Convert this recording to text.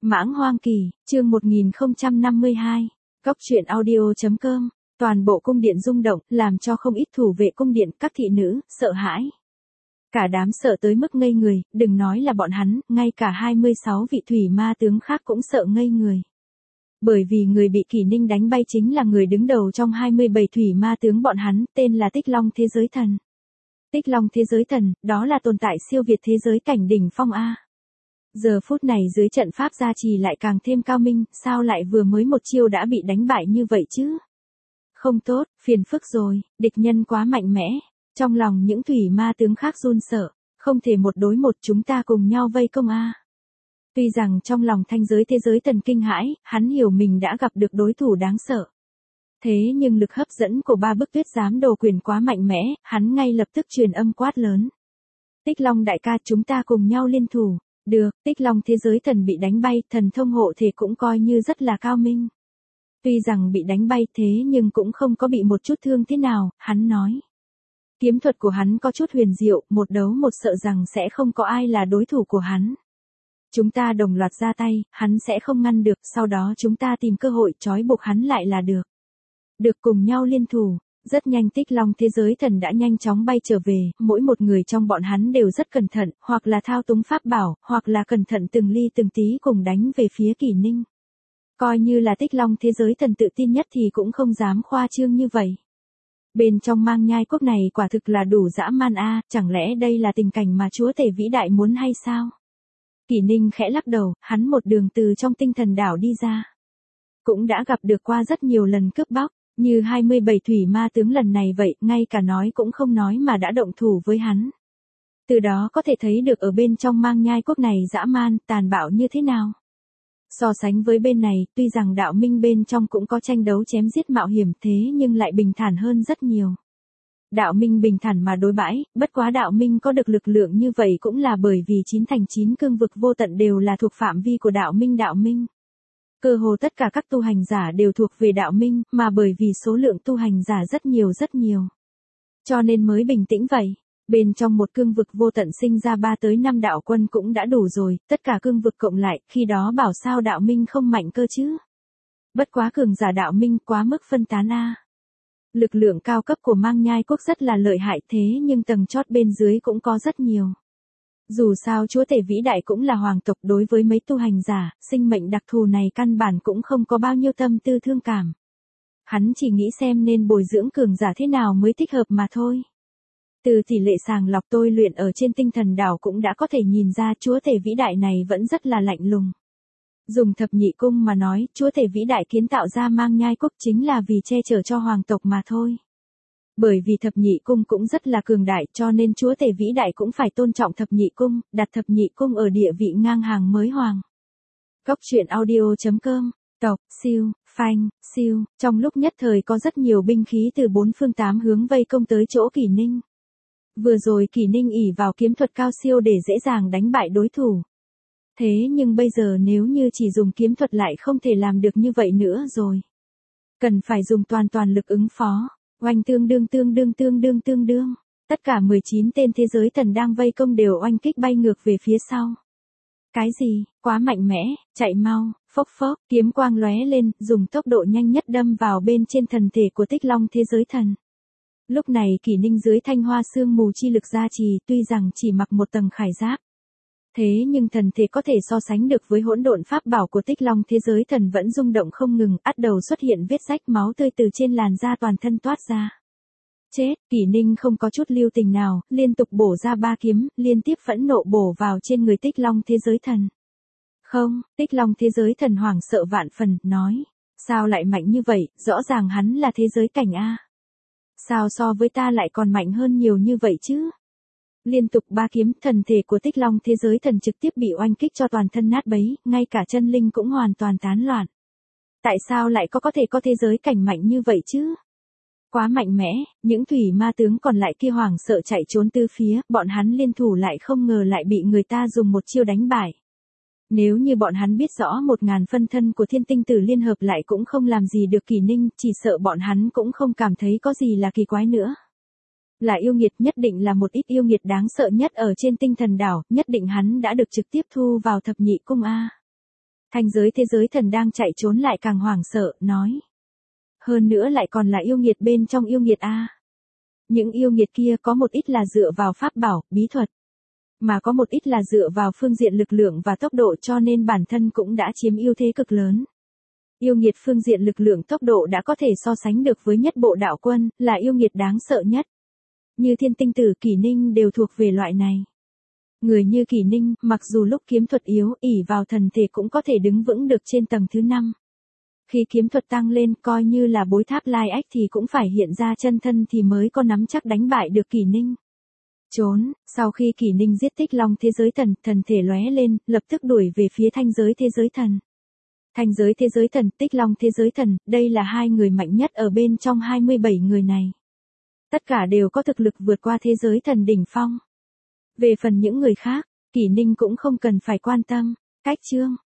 Mãng Hoang Kỳ, chương 1052. Góc truyện audio.com. Toàn bộ cung điện rung động, làm cho không ít thủ vệ cung điện, các thị nữ, sợ hãi. Cả đám sợ tới mức ngây người, đừng nói là bọn hắn, ngay cả 26 vị thủy ma tướng khác cũng sợ ngây người. Bởi vì người bị Kỷ Ninh đánh bay chính là người đứng đầu trong 27 thủy ma tướng bọn hắn, tên là Tích Long Thế Giới Thần. Tích Long Thế Giới Thần, đó là tồn tại siêu việt thế giới cảnh đỉnh phong A. Giờ phút này dưới trận pháp gia trì lại càng thêm cao minh, sao lại vừa mới một chiêu đã bị đánh bại như vậy chứ? Không tốt, phiền phức rồi, địch nhân quá mạnh mẽ. Trong lòng những thủy ma tướng khác run sợ, không thể một đối một, chúng ta cùng nhau vây công A. Tuy rằng trong lòng Thanh Giới Thế Giới Thần kinh hãi, hắn hiểu mình đã gặp được đối thủ đáng sợ. Thế nhưng lực hấp dẫn của ba bức tuyết giám đồ quyền quá mạnh mẽ, hắn ngay lập tức truyền âm quát lớn. Tích Long đại ca, chúng ta cùng nhau liên thủ. Được, Tích Long Thế Giới Thần bị đánh bay, thần thông hộ thể cũng coi như rất là cao minh. Tuy rằng bị đánh bay thế nhưng cũng không có bị một chút thương thế nào, hắn nói. Kiếm thuật của hắn có chút huyền diệu, một đấu một sợ rằng sẽ không có ai là đối thủ của hắn. Chúng ta đồng loạt ra tay, hắn sẽ không ngăn được, sau đó chúng ta tìm cơ hội trói buộc hắn lại là được. Được, cùng nhau liên thủ. Rất nhanh Tích Long Thế Giới Thần đã nhanh chóng bay trở về, mỗi một người trong bọn hắn đều rất cẩn thận, hoặc là thao túng pháp bảo, hoặc là cẩn thận từng ly từng tí cùng đánh về phía Kỷ Ninh. Coi như là Tích Long Thế Giới Thần tự tin nhất thì cũng không dám khoa trương như vậy. Bên trong Mang Nhai quốc này quả thực là đủ dã man a, chẳng lẽ đây là tình cảnh mà chúa tể vĩ đại muốn hay sao? Kỷ Ninh khẽ lắc đầu, hắn một đường từ trong tinh thần đảo đi ra. Cũng đã gặp được qua rất nhiều lần cướp bóc. Như 27 thủy ma tướng lần này vậy, ngay cả nói cũng không nói mà đã động thủ với hắn. Từ đó có thể thấy được ở bên trong Mang Nhai quốc này dã man, tàn bạo như thế nào. So sánh với bên này, tuy rằng đạo minh bên trong cũng có tranh đấu chém giết mạo hiểm thế nhưng lại bình thản hơn rất nhiều. Đạo minh bình thản mà đối bãi, bất quá đạo minh có được lực lượng như vậy cũng là bởi vì 9 thành 9 cương vực vô tận đều là thuộc phạm vi của đạo minh. Cơ hồ tất cả các tu hành giả đều thuộc về đạo minh, mà bởi vì số lượng tu hành giả rất nhiều. Cho nên mới bình tĩnh vậy. Bên trong một cương vực vô tận sinh ra 3 tới 5 đạo quân cũng đã đủ rồi, tất cả cương vực cộng lại, khi đó bảo sao đạo minh không mạnh cơ chứ. Bất quá cường giả đạo minh quá mức phân tán a. Lực lượng cao cấp của Mang Nhai quốc rất là lợi hại thế nhưng tầng chót bên dưới cũng có rất nhiều. Dù sao chúa tể vĩ đại cũng là hoàng tộc, đối với mấy tu hành giả, sinh mệnh đặc thù này căn bản cũng không có bao nhiêu tâm tư thương cảm. Hắn chỉ nghĩ xem nên bồi dưỡng cường giả thế nào mới thích hợp mà thôi. Từ tỷ lệ sàng lọc tôi luyện ở trên tinh thần đảo cũng đã có thể nhìn ra chúa tể vĩ đại này vẫn rất là lạnh lùng. Dùng thập nhị cung mà nói, chúa tể vĩ đại kiến tạo ra Mang Nhai quốc chính là vì che chở cho hoàng tộc mà thôi. Bởi vì thập nhị cung cũng rất là cường đại cho nên chúa tể vĩ đại cũng phải tôn trọng thập nhị cung, đặt thập nhị cung ở địa vị ngang hàng mới hoàng. Góc truyện audio.com. Tộc, siêu, phanh, siêu, trong lúc nhất thời có rất nhiều binh khí từ 4 phương 8 hướng vây công tới chỗ Kỷ Ninh. Vừa rồi Kỷ Ninh ỷ vào kiếm thuật cao siêu để dễ dàng đánh bại đối thủ. Thế nhưng bây giờ nếu như chỉ dùng kiếm thuật lại không thể làm được như vậy nữa rồi. Cần phải dùng toàn lực ứng phó. Oanh tương đương. Tất cả 19 tên thế giới thần đang vây công đều oanh kích bay ngược về phía sau. Cái gì, quá mạnh mẽ, chạy mau, phốc, kiếm quang lóe lên, dùng tốc độ nhanh nhất đâm vào bên trên thần thể của Tích Long Thế Giới Thần. Lúc này Kỷ Ninh dưới thanh hoa sương mù chi lực gia trì, tuy rằng chỉ mặc một tầng khải giáp. Thế nhưng thần thể có thể so sánh được với hỗn độn pháp bảo của Tích Long Thế Giới Thần vẫn rung động không ngừng, ắt đầu xuất hiện vết rách máu tươi từ trên làn da toàn thân toát ra. Chết, Kỷ Ninh không có chút lưu tình nào, liên tục bổ ra 3 kiếm, liên tiếp phẫn nộ bổ vào trên người Tích Long Thế Giới Thần. Không, Tích Long Thế Giới Thần hoảng sợ vạn phần, nói. Sao lại mạnh như vậy, rõ ràng hắn là thế giới cảnh a. Sao so với ta lại còn mạnh hơn nhiều như vậy chứ? Liên tục 3 kiếm, thần thể của Tích Long Thế Giới Thần trực tiếp bị oanh kích cho toàn thân nát bấy, ngay cả chân linh cũng hoàn toàn tán loạn. Tại sao lại có thể có thế giới cảnh mạnh như vậy chứ? Quá mạnh mẽ, những thủy ma tướng còn lại kia hoảng sợ chạy trốn tứ phía, bọn hắn liên thủ lại không ngờ lại bị người ta dùng một chiêu đánh bại. Nếu như bọn hắn biết rõ 1000 phân thân của Thiên Tinh Tử liên hợp lại cũng không làm gì được Kỷ Ninh, chỉ sợ bọn hắn cũng không cảm thấy có gì là kỳ quái nữa. Là yêu nghiệt, nhất định là một ít yêu nghiệt đáng sợ nhất ở trên tinh thần đảo, nhất định hắn đã được trực tiếp thu vào thập nhị cung a. Thanh giới thế giới thần đang chạy trốn lại càng hoảng sợ, nói. Hơn nữa lại còn là yêu nghiệt bên trong yêu nghiệt a. Những yêu nghiệt kia có một ít là dựa vào pháp bảo, bí thuật. Mà có một ít là dựa vào phương diện lực lượng và tốc độ cho nên bản thân cũng đã chiếm ưu thế cực lớn. Yêu nghiệt phương diện lực lượng tốc độ đã có thể so sánh được với nhất bộ đạo quân, là yêu nghiệt đáng sợ nhất. Như Thiên Tinh Tử, Kỷ Ninh đều thuộc về loại này. Người như Kỷ Ninh, mặc dù lúc kiếm thuật yếu, ỷ vào thần thể cũng có thể đứng vững được trên tầng thứ 5. Khi kiếm thuật tăng lên, coi như là bối tháp lai ách thì cũng phải hiện ra chân thân thì mới có nắm chắc đánh bại được Kỷ Ninh. Trốn, sau khi Kỷ Ninh giết Tích Long thế giới thần, thần thể lóe lên, lập tức đuổi về phía thanh giới thế giới thần. Thanh giới thế giới thần, Tích Long thế giới thần, đây là hai người mạnh nhất ở bên trong 27 người này. Tất cả đều có thực lực vượt qua thế giới thần đỉnh phong. Về phần những người khác, Kỷ Ninh cũng không cần phải quan tâm. Cách chương